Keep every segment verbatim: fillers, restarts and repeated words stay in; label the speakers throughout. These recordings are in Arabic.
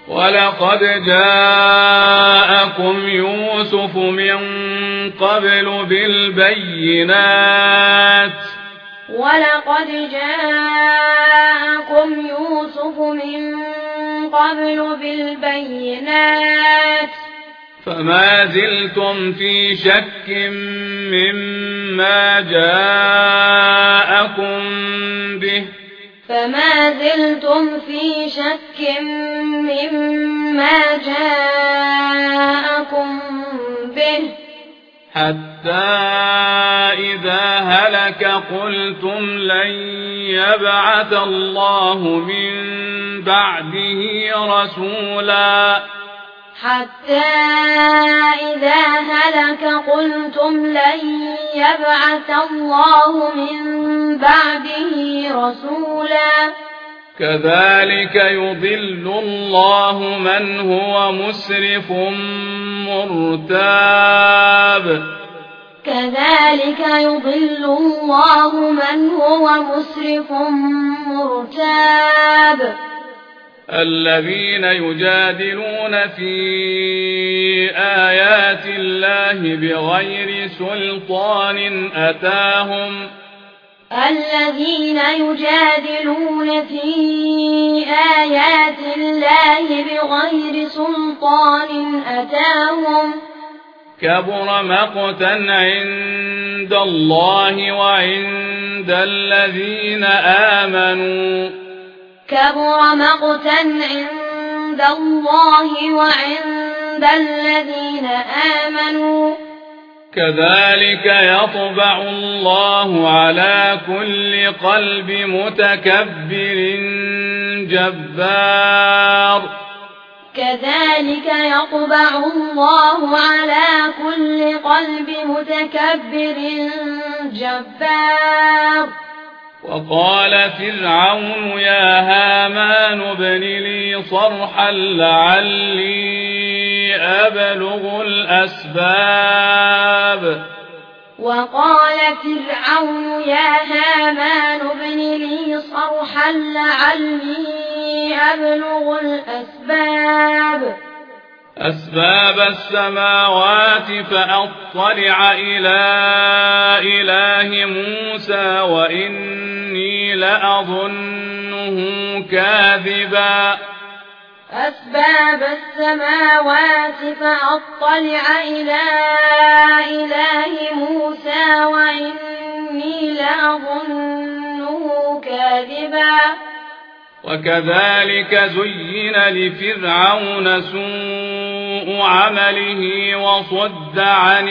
Speaker 1: ولقد جاءكم يوسف من قبل بالبينات
Speaker 2: ولقد جاءكم يوسف من قبل بالبينات
Speaker 1: فما زلتم في شك مما جاءكم به
Speaker 2: فما زلتم في شك مما جاءكم به
Speaker 1: حتى إذا هلك قلتم لن يبعث الله من بعده رسولا
Speaker 2: حتى إذا هلك قلتم لن يبعث الله من بعده رسولا
Speaker 1: كذلك يضل الله من هو مسرف مرتاب
Speaker 2: كذلك يضل الله من هو مسرف مرتاب
Speaker 1: الذين يجادلون في آيات الله بغير سلطان أتاهم
Speaker 2: الذين يجادلون في آيات الله بغير سلطان أتاهم
Speaker 1: كبر مقتا عند الله وعند الذين آمنوا
Speaker 2: كبر مقتا عند الله وعند الذين آمنوا
Speaker 1: كذلك يطبع الله على كل قلب متكبر جبار
Speaker 2: كذلك يطبع الله على كل قلب متكبر جبار
Speaker 1: وقال فرعون يا هامان ابن لي صرحا لعلي أبلغ الأسباب
Speaker 2: وقال فرعون يا هامان ابن لي صرحا لعلي أبلغ الأسباب
Speaker 1: أسباب السماوات فأطلع إلى إله موسى وإني لأظنه كاذبا
Speaker 2: أسباب السماوات فأطلع إلى إله موسى وإني لأظنه كاذبا
Speaker 1: وكذلك زين لفرعون سوء عمله وصد عن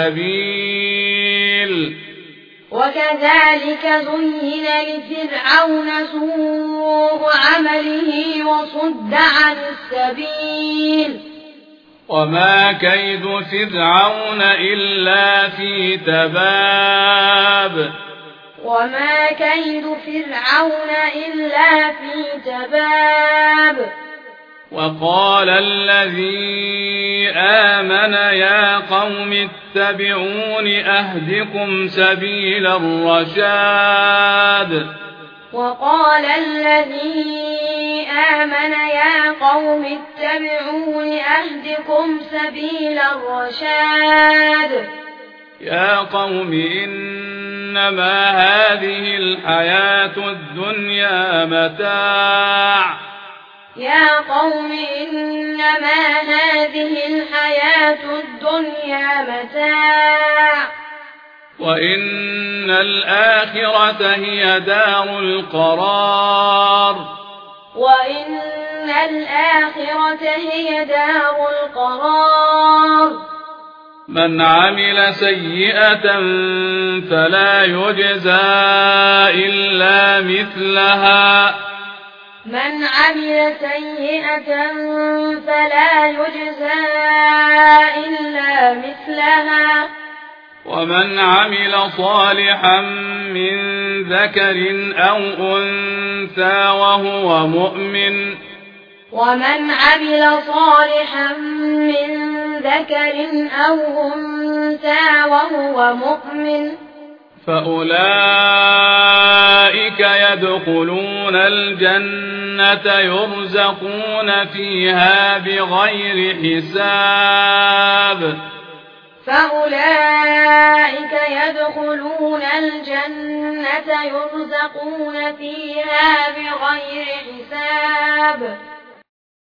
Speaker 1: السبيل
Speaker 2: وكذلك زين لفرعون سوء عمله وصد عن السبيل
Speaker 1: وما كيد فرعون إلا في تباب
Speaker 2: وما كيد فرعون إلا في تباب
Speaker 1: وقال الذي آمن يا قوم اتبعون أهدكم سبيل الرشاد
Speaker 2: وقال الذي آمن يا قوم اتبعون أهدكم سبيل الرشاد
Speaker 1: يا قوم إنما هذه الحياة الدنيا متاع
Speaker 2: يا قوم إنما هذه الحياة الدنيا متاع
Speaker 1: وإن الآخرة هي دار القرار
Speaker 2: وإن الآخرة هي دار القرار
Speaker 1: من عمل سيئة فلا يجزى إلا مثلها
Speaker 2: من عمل سيئة فلا يجزى إلا مثلها
Speaker 1: ومن عمل صالحا من ذكر أو أنثى وهو مؤمن
Speaker 2: ومن عمل صالحا من ذكر أو أنثى وهو مؤمن
Speaker 1: فأولئك يدخلون الجنة يرزقون فيها بغير حساب
Speaker 2: فأولئك يدخلون الجنة يرزقون فيها بغير حساب